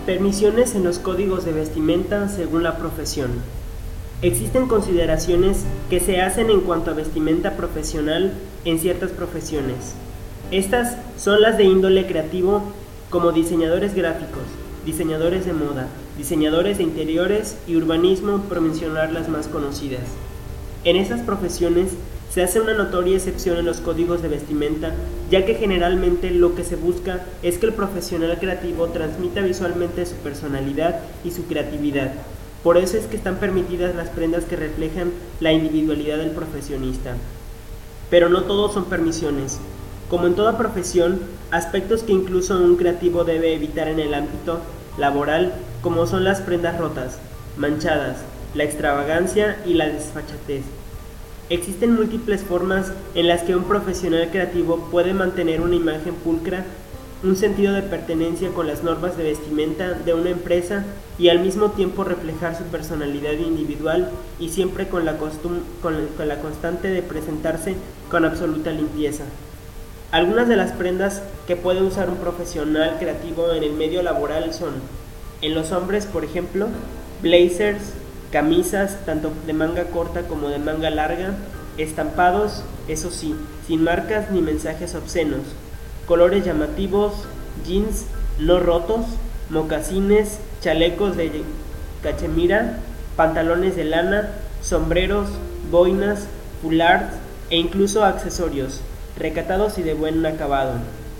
Permisiones en los códigos de vestimenta según la profesión. Existen consideraciones que se hacen en cuanto a vestimenta profesional en ciertas profesiones. Estas son las de índole creativo, como diseñadores gráficos, diseñadores de moda, diseñadores de interiores y urbanismo, por mencionar las más conocidas. En esas profesiones se hace una notoria excepción en los códigos de vestimenta, ya que generalmente lo que se busca es que el profesional creativo transmita visualmente su personalidad y su creatividad. Por eso es que están permitidas las prendas que reflejan la individualidad del profesionista. Pero no todos son permisiones. Como en toda profesión, aspectos que incluso un creativo debe evitar en el ámbito laboral, como son las prendas rotas, manchadas, la extravagancia y la desfachatez. Existen múltiples formas en las que un profesional creativo puede mantener una imagen pulcra, un sentido de pertenencia con las normas de vestimenta de una empresa y al mismo tiempo reflejar su personalidad individual y siempre con la constante de presentarse con absoluta limpieza. Algunas de las prendas que puede usar un profesional creativo en el medio laboral son, en los hombres, por ejemplo, blazers, camisas tanto de manga corta como de manga larga, estampados, eso sí, sin marcas ni mensajes obscenos, colores llamativos, jeans no rotos, mocasines, chalecos de cachemira, pantalones de lana, sombreros, boinas, foulards e incluso accesorios, recatados y de buen acabado.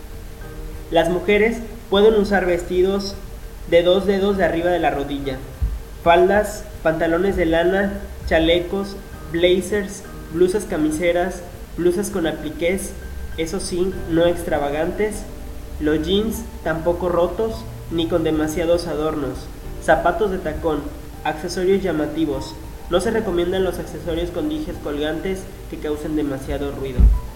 Las mujeres pueden usar vestidos de 2 dedos de arriba de la rodilla, faldas, pantalones de lana, chalecos, blazers, blusas camiseras, blusas con apliqués, eso sí, no extravagantes, los jeans tampoco rotos ni con demasiados adornos, zapatos de tacón, accesorios llamativos. No se recomiendan los accesorios con dijes colgantes que causen demasiado ruido.